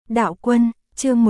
Đạo Quân, chương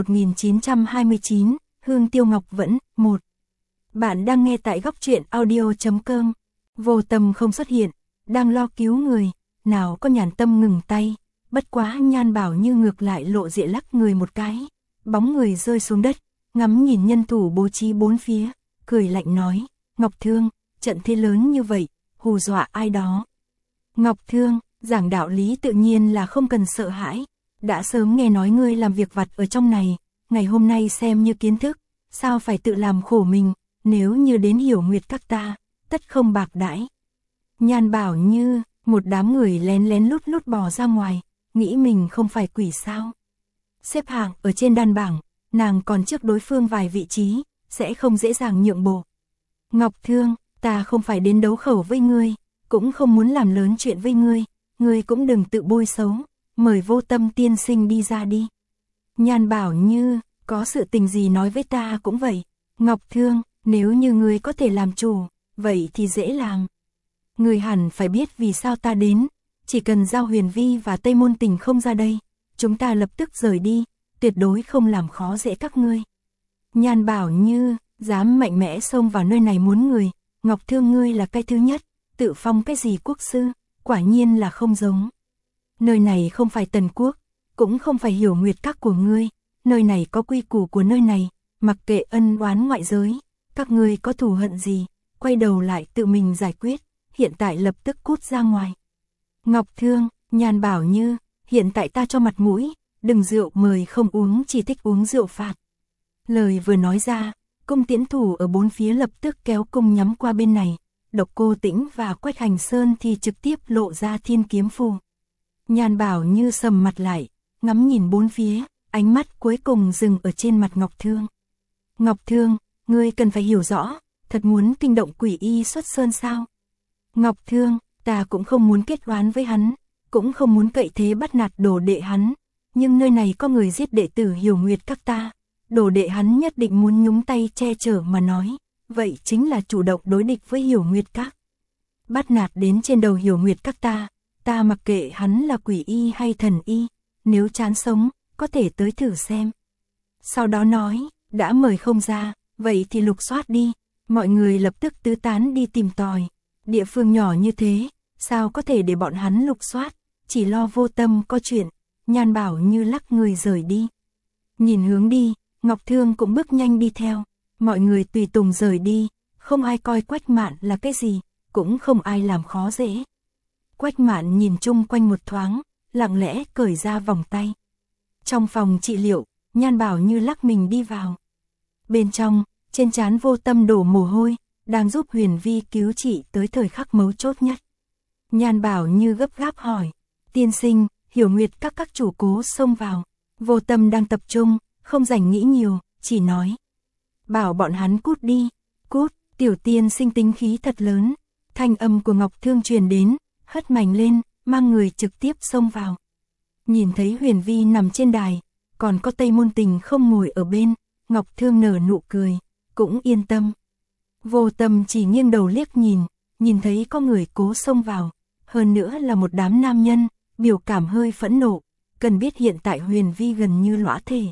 1929, Hương Tiêu Ngọc Vẫn, 1. Bạn đang nghe tại góc truyện audio.com. Vô Tâm không xuất hiện, đang lo cứu người, nào có nhàn tâm ngừng tay, bất quá Nhan Bảo Như ngược lại lộ diện lắc người một cái, bóng người rơi xuống đất, ngắm nhìn nhân thủ bố trí bốn phía, cười lạnh nói, Ngọc Thương, trận thế lớn như vậy, hù dọa ai đó. Ngọc Thương, giảng đạo lý tự nhiên là không cần sợ hãi, đã sớm nghe nói ngươi làm việc vặt ở trong này, ngày hôm nay xem như kiến thức, sao phải tự làm khổ mình, nếu như đến Hiểu Nguyệt các ta, tất không bạc đãi. Nhan Bảo Như, một đám người lén lén lút lút bò ra ngoài, nghĩ mình không phải quỷ sao. Xếp hạng ở trên đan bảng, nàng còn trước đối phương vài vị trí, sẽ không dễ dàng nhượng bộ. Ngọc Thương, ta không phải đến đấu khẩu với ngươi, cũng không muốn làm lớn chuyện với ngươi cũng đừng tự bôi xấu, mời Vô Tâm tiên sinh đi ra đi. Nhan Bảo Như, có sự tình gì nói với ta cũng vậy. Ngọc Thương, nếu như ngươi có thể làm chủ, vậy thì dễ làm. Ngươi hẳn phải biết vì sao ta đến, chỉ cần Giao Huyền Vi và Tây Môn Tình không ra đây, chúng ta lập tức rời đi, tuyệt đối không làm khó dễ các ngươi. Nhan Bảo Như, dám mạnh mẽ xông vào nơi này muốn người, Ngọc Thương ngươi là cái thứ nhất, tự phong cái gì quốc sư, quả nhiên là không giống. Nơi này không phải Tần Quốc, cũng không phải Hiểu Nguyệt các của ngươi, nơi này có quy củ của nơi này, mặc kệ ân oán ngoại giới, các ngươi có thù hận gì, quay đầu lại tự mình giải quyết, hiện tại lập tức cút ra ngoài. Ngọc Thương, Nhan Bảo Như, hiện tại ta cho mặt mũi, đừng rượu mời không uống chỉ thích uống rượu phạt. Lời vừa nói ra, cung tiễn thủ ở bốn phía lập tức kéo cung nhắm qua bên này, Độc Cô Tĩnh và Quách Hành Sơn thì trực tiếp lộ ra thiên kiếm phù. Nhan Bảo Như sầm mặt lại, ngắm nhìn bốn phía, ánh mắt cuối cùng dừng ở trên mặt Ngọc Thương. Ngọc Thương, ngươi cần phải hiểu rõ, thật muốn kinh động quỷ y xuất sơn sao? Ngọc Thương, ta cũng không muốn kết oán với hắn, cũng không muốn cậy thế bắt nạt đồ đệ hắn, nhưng nơi này có người giết đệ tử Hiểu Nguyệt các ta, đồ đệ hắn nhất định muốn nhúng tay che chở mà nói, vậy chính là chủ động đối địch với Hiểu Nguyệt các. Bắt nạt đến trên đầu Hiểu Nguyệt các ta mặc kệ hắn là quỷ y hay thần y, nếu chán sống, có thể tới thử xem. Sau đó nói, đã mời không ra, vậy thì lục soát đi, mọi người lập tức tứ tán đi tìm tòi, địa phương nhỏ như thế, sao có thể để bọn hắn lục soát, chỉ lo Vô Tâm có chuyện, Nhan Bảo Như lắc người rời đi. Nhìn hướng đi, Ngọc Thương cũng bước nhanh đi theo, mọi người tùy tùng rời đi, không ai coi Quách Mạn là cái gì, cũng không ai làm khó dễ. Quách Mạn nhìn chung quanh một thoáng, lặng lẽ cởi ra vòng tay. Trong phòng trị liệu, Nhan Bảo Như lắc mình đi vào. Bên trong, trên trán Vô Tâm đổ mồ hôi, đang giúp Huyền Vi cứu trị tới thời khắc mấu chốt nhất. Nhan Bảo Như gấp gáp hỏi, tiên sinh, Hiểu Nguyệt các chủ cố xông vào. Vô Tâm đang tập trung, không rảnh nghĩ nhiều, chỉ nói, bảo bọn hắn cút đi, cút. Tiểu tiên sinh tính khí thật lớn. Thanh âm của Ngọc Thương truyền đến, hất mảnh lên, mang người trực tiếp xông vào. Nhìn thấy Huyền Vi nằm trên đài, còn có Tây Môn Tình không ngồi ở bên, Ngọc Thương nở nụ cười, cũng yên tâm. Vô Tâm chỉ nghiêng đầu liếc nhìn thấy có người cố xông vào, hơn nữa là một đám nam nhân, biểu cảm hơi phẫn nộ, cần biết hiện tại Huyền Vi gần như lõa thể.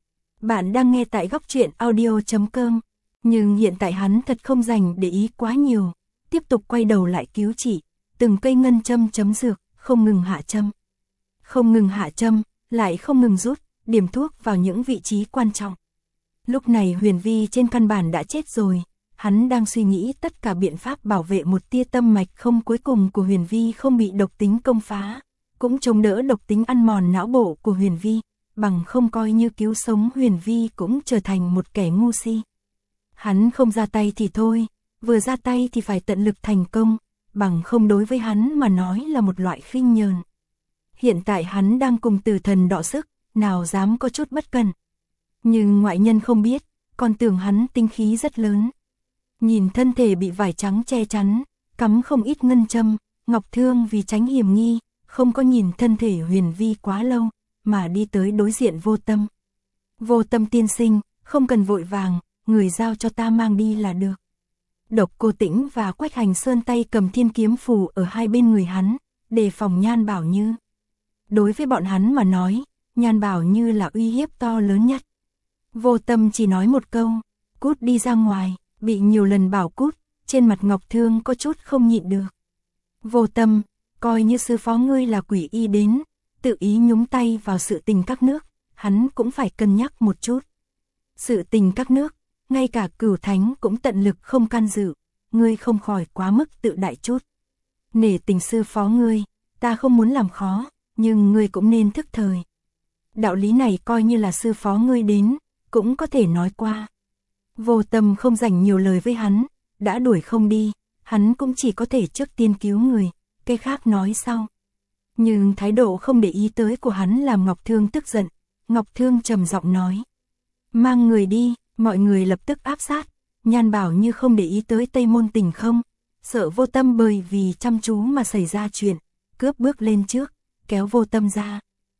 Bạn đang nghe tại góc truyện audio.com, nhưng hiện tại hắn thật không dành để ý quá nhiều, tiếp tục quay đầu lại cứu trị, từng cây ngân châm chấm dược, không ngừng hạ châm. Không ngừng hạ châm, lại không ngừng rút, điểm thuốc vào những vị trí quan trọng. Lúc này Huyền Vi trên căn bản đã chết rồi, hắn đang suy nghĩ tất cả biện pháp bảo vệ một tia tâm mạch không cuối cùng của Huyền Vi không bị độc tính công phá, cũng chống đỡ độc tính ăn mòn não bộ của Huyền Vi, bằng không coi như cứu sống Huyền Vi cũng trở thành một kẻ ngu si. Hắn không ra tay thì thôi, vừa ra tay thì phải tận lực thành công, bằng không đối với hắn mà nói là một loại khinh nhờn. Hiện tại hắn đang cùng Tử Thần đọ sức, nào dám có chút bất cẩn. Nhưng ngoại nhân không biết, còn tưởng hắn tinh khí rất lớn. Nhìn thân thể bị vải trắng che chắn, cắm không ít ngân châm, Ngọc Thương vì tránh hiểm nghi, không có nhìn thân thể Huyền Vi quá lâu, mà đi tới đối diện Vô Tâm. Vô Tâm tiên sinh, không cần vội vàng, người giao cho ta mang đi là được. Độc Cô Tĩnh và Quách Hành Sơn tay cầm thiên kiếm phù ở hai bên người hắn, đề phòng Nhan Bảo Như. Đối với bọn hắn mà nói, Nhan Bảo Như là uy hiếp to lớn nhất. Vô Tâm chỉ nói một câu, cút đi ra ngoài, bị nhiều lần bảo cút, trên mặt Ngọc Thương có chút không nhịn được. Vô Tâm, coi như sư phó ngươi là quỷ y đến, tự ý nhúng tay vào sự tình các nước, hắn cũng phải cân nhắc một chút. Sự tình các nước, ngay cả Cửu Thánh cũng tận lực không can dự, ngươi không khỏi quá mức tự đại chút. Nể tình sư phó ngươi, ta không muốn làm khó, nhưng ngươi cũng nên thức thời. Đạo lý này coi như là sư phó ngươi đến, cũng có thể nói qua. Vô Tâm không dành nhiều lời với hắn, đã đuổi không đi, hắn cũng chỉ có thể trước tiên cứu người, cái khác nói sau. Nhưng thái độ không để ý tới của hắn làm Ngọc Thương tức giận, Ngọc Thương trầm giọng nói. Mang người đi, mọi người lập tức áp sát, Nhan Bảo Như không để ý tới Tây Môn Tình không, sợ Vô Tâm bởi vì chăm chú mà xảy ra chuyện, cướp bước lên trước, kéo Vô Tâm ra.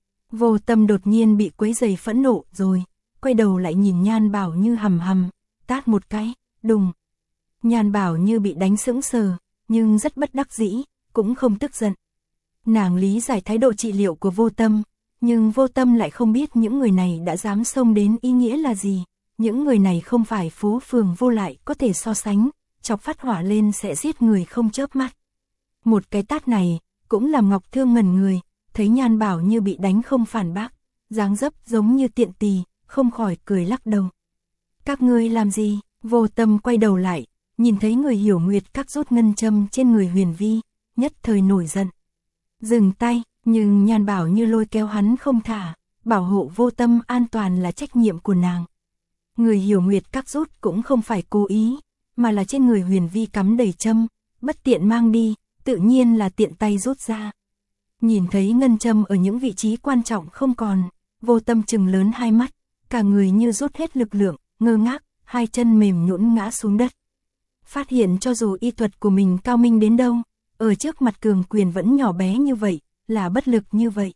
Vô Tâm đột nhiên bị quấy rầy phẫn nộ rồi, quay đầu lại nhìn Nhan Bảo Như hầm hầm, tát một cái, đùng. Nhan Bảo Như bị đánh sững sờ, nhưng rất bất đắc dĩ, cũng không tức giận. Nàng lý giải thái độ trị liệu của Vô Tâm, nhưng Vô Tâm lại không biết những người này đã dám xông đến ý nghĩa là gì. Những người này không phải phố phường vô lại có thể so sánh, chọc phát hỏa lên sẽ giết người không chớp mắt. Một cái tát này, cũng làm Ngọc Thương ngẩn người, thấy Nhan Bảo Như bị đánh không phản bác, dáng dấp giống như tiện tỳ, không khỏi cười lắc đầu. Các ngươi làm gì? Vô Tâm quay đầu lại, nhìn thấy người Hiểu Nguyệt các rút ngân châm trên người Huyền Vi, nhất thời nổi giận. Dừng tay, nhưng Nhan Bảo Như lôi kéo hắn không thả, bảo hộ Vô Tâm an toàn là trách nhiệm của nàng. Người Hiểu Nguyệt các rút cũng không phải cố ý, mà là trên người Huyền Vi cắm đầy châm, bất tiện mang đi, tự nhiên là tiện tay rút ra. Nhìn thấy ngân châm ở những vị trí quan trọng không còn, Vô Tâm trừng lớn hai mắt, cả người như rút hết lực lượng, ngơ ngác, hai chân mềm nhũn ngã xuống đất. Phát hiện cho dù y thuật của mình cao minh đến đâu, ở trước mặt cường quyền vẫn nhỏ bé như vậy, là bất lực như vậy.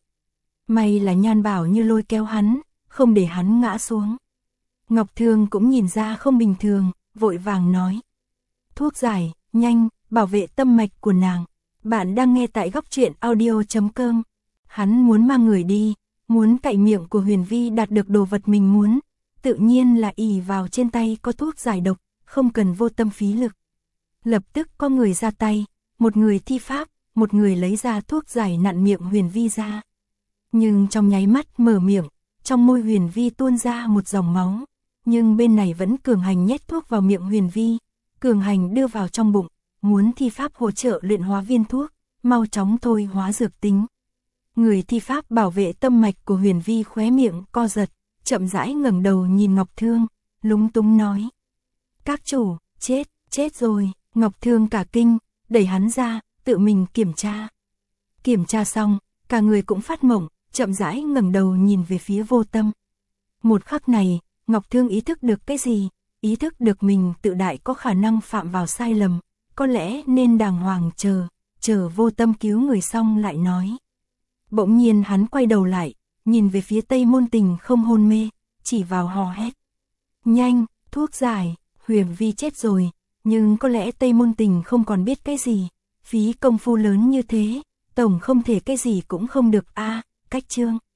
May là Nhan Bảo Như lôi kéo hắn, không để hắn ngã xuống. Ngọc Thương cũng nhìn ra không bình thường, vội vàng nói. Thuốc giải, nhanh, bảo vệ tâm mạch của nàng. Bạn đang nghe tại góc truyện audio.com. Hắn muốn mang người đi, muốn cạy miệng của Huyền Vi đạt được đồ vật mình muốn, tự nhiên là ỷ vào trên tay có thuốc giải độc, không cần Vô Tâm phí lực. Lập tức có người ra tay, một người thi pháp, một người lấy ra thuốc giải nặn miệng Huyền Vi ra. Nhưng trong nháy mắt mở miệng, trong môi Huyền Vi tuôn ra một dòng máu, nhưng bên này vẫn Cường Hành nhét thuốc vào miệng Huyền Vi, Cường Hành đưa vào trong bụng, muốn thi pháp hỗ trợ luyện hóa viên thuốc, mau chóng thôi hóa dược tính. Người thi pháp bảo vệ tâm mạch của Huyền Vi khóe miệng co giật, chậm rãi ngẩng đầu nhìn Ngọc Thương, lúng túng nói. Các chủ, chết rồi. Ngọc Thương cả kinh, đẩy hắn ra, tự mình kiểm tra. Kiểm tra xong, cả người cũng phát mộng, chậm rãi ngẩng đầu nhìn về phía Vô Tâm. Một khắc này, Ngọc Thương ý thức được cái gì? Ý thức được mình tự đại có khả năng phạm vào sai lầm, có lẽ nên đàng hoàng chờ Vô Tâm cứu người xong lại nói. Bỗng nhiên hắn quay đầu lại, nhìn về phía Tây Môn Tình không hôn mê, chỉ vào hò hét. Nhanh, thuốc giải, Huyền Vi chết rồi, nhưng có lẽ Tây Môn Tình không còn biết cái gì, phí công phu lớn như thế, tổng không thể cái gì cũng không được a. Cách chương.